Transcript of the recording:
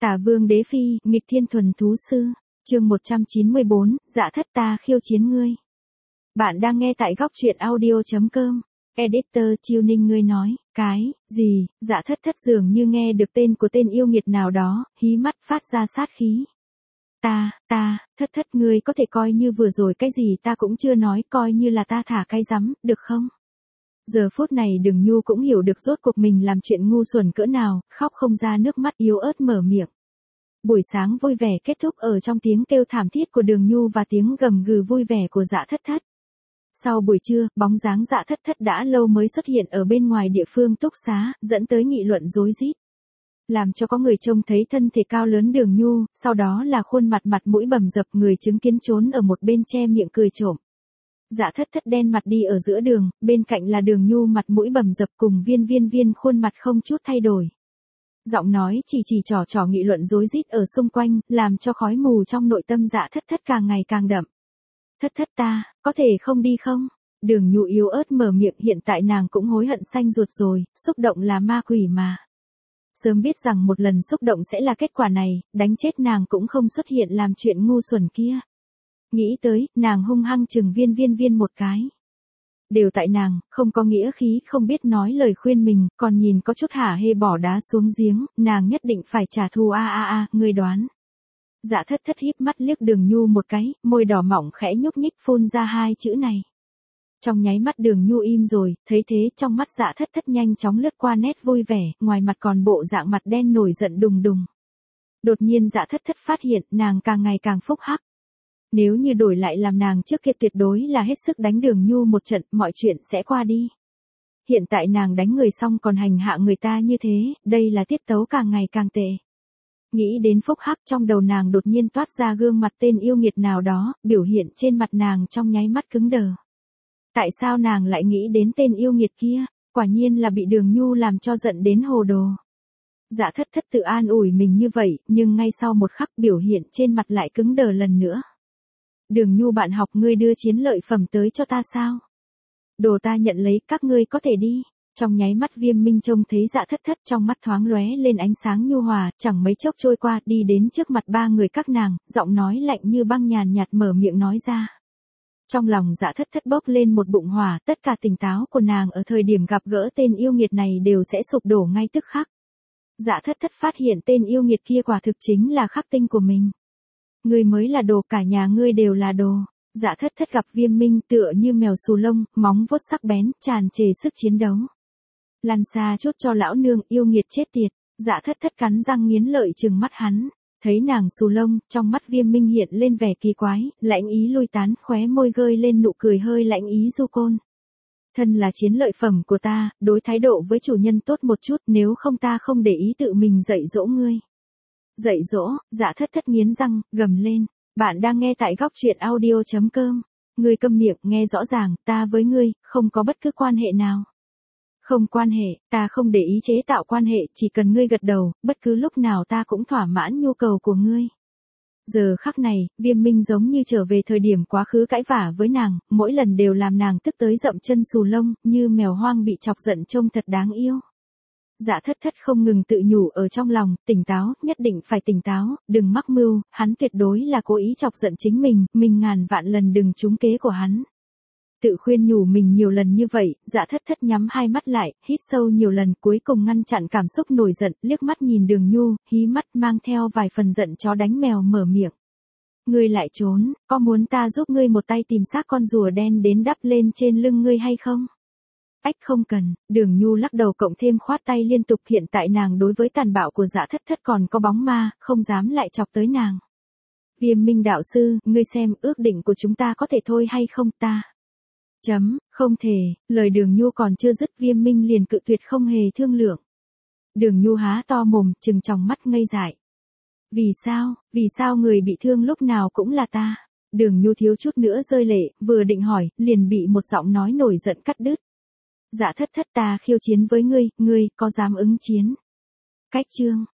Tả Vương Đế Phi, nghịch thiên thuần thú sư. Chương 194, Dạ Thất ta khiêu chiến ngươi. Bạn đang nghe tại góc truyện audio.com. Editor Chiêu Ninh ngươi nói, cái gì? Dạ Thất Thất dường như nghe được tên của tên yêu nghiệt nào đó, hí mắt phát ra sát khí. Thất Thất ngươi có thể coi như vừa rồi cái gì ta cũng chưa nói, coi như là ta thả cái rắm, được không? Giờ phút này Đường Nhu cũng hiểu được rốt cuộc mình làm chuyện ngu xuẩn cỡ nào, khóc không ra nước mắt, yếu ớt mở miệng. Buổi sáng vui vẻ kết thúc ở trong tiếng kêu thảm thiết của Đường Nhu và tiếng gầm gừ vui vẻ của Dạ Thất Thất. Sau buổi trưa, bóng dáng Dạ Thất Thất đã lâu mới xuất hiện ở bên ngoài địa phương túc xá, dẫn tới nghị luận rối rít. Làm cho có người trông thấy thân thể cao lớn Đường Nhu, sau đó là khuôn mặt mặt mũi bầm dập, người chứng kiến trốn ở một bên che miệng cười trộm. Dạ Thất Thất đen mặt đi ở giữa đường, bên cạnh là Đường Nhu mặt mũi bầm dập cùng viên khuôn mặt không chút thay đổi. Giọng nói chỉ trò nghị luận rối rít ở xung quanh, làm cho khói mù trong nội tâm Dạ Thất Thất càng ngày càng đậm. Thất Thất ta, có thể không đi không? Đường Nhu yếu ớt mở miệng, hiện tại nàng cũng hối hận xanh ruột rồi, xúc động là ma quỷ mà. Sớm biết rằng một lần xúc động sẽ là kết quả này, đánh chết nàng cũng không xuất hiện làm chuyện ngu xuẩn kia. Nghĩ tới, nàng hung hăng chừng viên một cái. Đều tại nàng, không có nghĩa khí, không biết nói lời khuyên mình, còn nhìn có chút hả hê bỏ đá xuống giếng, nàng nhất định phải trả thù ngươi đoán. Dạ Thất Thất híp mắt liếc Đường Nhu một cái, môi đỏ mỏng khẽ nhúc nhích phun ra hai chữ này. Trong nháy mắt Đường Nhu im rồi, thấy thế trong mắt Dạ Thất Thất nhanh chóng lướt qua nét vui vẻ, ngoài mặt còn bộ dạng mặt đen nổi giận đùng đùng. Đột nhiên Dạ Thất Thất phát hiện nàng càng ngày càng phúc hắc. Nếu như đổi lại làm nàng trước kia tuyệt đối là hết sức đánh Đường Nhu một trận, mọi chuyện sẽ qua đi. Hiện tại nàng đánh người xong còn hành hạ người ta như thế, đây là tiết tấu càng ngày càng tệ. Nghĩ đến phúc hắc, trong đầu nàng đột nhiên toát ra gương mặt tên yêu nghiệt nào đó, biểu hiện trên mặt nàng trong nháy mắt cứng đờ. Tại sao nàng lại nghĩ đến tên yêu nghiệt kia? Quả nhiên là bị Đường Nhu làm cho giận đến hồ đồ. Dạ Thất Thất tự an ủi mình như vậy, nhưng ngay sau một khắc biểu hiện trên mặt lại cứng đờ lần nữa. Đường Nhu bạn học, ngươi đưa chiến lợi phẩm tới cho ta sao? Đồ ta nhận lấy, các ngươi có thể đi. Trong nháy mắt Viêm Minh trông thấy Dạ Thất Thất, trong mắt thoáng lóe lên ánh sáng nhu hòa, chẳng mấy chốc trôi qua, đi đến trước mặt ba người các nàng, giọng nói lạnh như băng nhàn nhạt mở miệng nói ra. Trong lòng Dạ Thất Thất bốc lên một bụng hỏa, tất cả tỉnh táo của nàng ở thời điểm gặp gỡ tên yêu nghiệt này đều sẽ sụp đổ ngay tức khắc. Dạ Thất Thất phát hiện tên yêu nghiệt kia quả thực chính là khắc tinh của mình. Ngươi mới là đồ, cả nhà ngươi đều là đồ. Dạ Thất Thất gặp Viêm Minh tựa như mèo xù lông, móng vuốt sắc bén, tràn trề sức chiến đấu. Lăn xa chút cho lão nương, yêu nghiệt chết tiệt. Dạ Thất Thất cắn răng nghiến lợi trừng mắt hắn. Thấy nàng xù lông, trong mắt Viêm Minh hiện lên vẻ kỳ quái, lãnh ý lui tán, khóe môi gơi lên nụ cười hơi lãnh ý du côn. Thân là chiến lợi phẩm của ta, đối thái độ với chủ nhân tốt một chút, nếu không ta không để ý tự mình dạy dỗ ngươi. Dạy dỗ? Dạ Thất Thất nghiến răng, gầm lên. Bạn đang nghe tại góc truyện audio.com. Ngươi câm miệng, nghe rõ ràng, ta với ngươi, không có bất cứ quan hệ nào. Không quan hệ, ta không để ý chế tạo quan hệ, chỉ cần ngươi gật đầu, bất cứ lúc nào ta cũng thỏa mãn nhu cầu của ngươi. Giờ khắc này, Viêm Minh giống như trở về thời điểm quá khứ cãi vả với nàng, mỗi lần đều làm nàng tức tới dậm chân xù lông, như mèo hoang bị chọc giận trông thật đáng yêu. Dạ Thất Thất không ngừng tự nhủ ở trong lòng, tỉnh táo, nhất định phải tỉnh táo, đừng mắc mưu, hắn tuyệt đối là cố ý chọc giận chính mình ngàn vạn lần đừng trúng kế của hắn. Tự khuyên nhủ mình nhiều lần như vậy, Dạ Thất Thất nhắm hai mắt lại, hít sâu nhiều lần, cuối cùng ngăn chặn cảm xúc nổi giận, liếc mắt nhìn Đường Nhu, hí mắt mang theo vài phần giận chó đánh mèo mở miệng. Ngươi lại trốn, có muốn ta giúp ngươi một tay tìm xác con rùa đen đến đắp lên trên lưng ngươi hay không? Ách không cần. Đường Nhu lắc đầu cộng thêm khoát tay liên tục, hiện tại nàng đối với tàn bạo của Dạ Thất Thất còn có bóng ma, không dám lại chọc tới nàng. Viêm Minh đạo sư, ngươi xem, ước định của chúng ta có thể thôi hay không ta? Không thể. Lời Đường Nhu còn chưa dứt, Viêm Minh liền cự tuyệt không hề thương lượng. Đường Nhu há to mồm, trừng tròng mắt ngây dại. Vì sao người bị thương lúc nào cũng là ta? Đường Nhu thiếu chút nữa rơi lệ, vừa định hỏi, liền bị một giọng nói nổi giận cắt đứt. Dạ Thất Thất ta khiêu chiến với ngươi, ngươi có dám ứng chiến? Cách chương.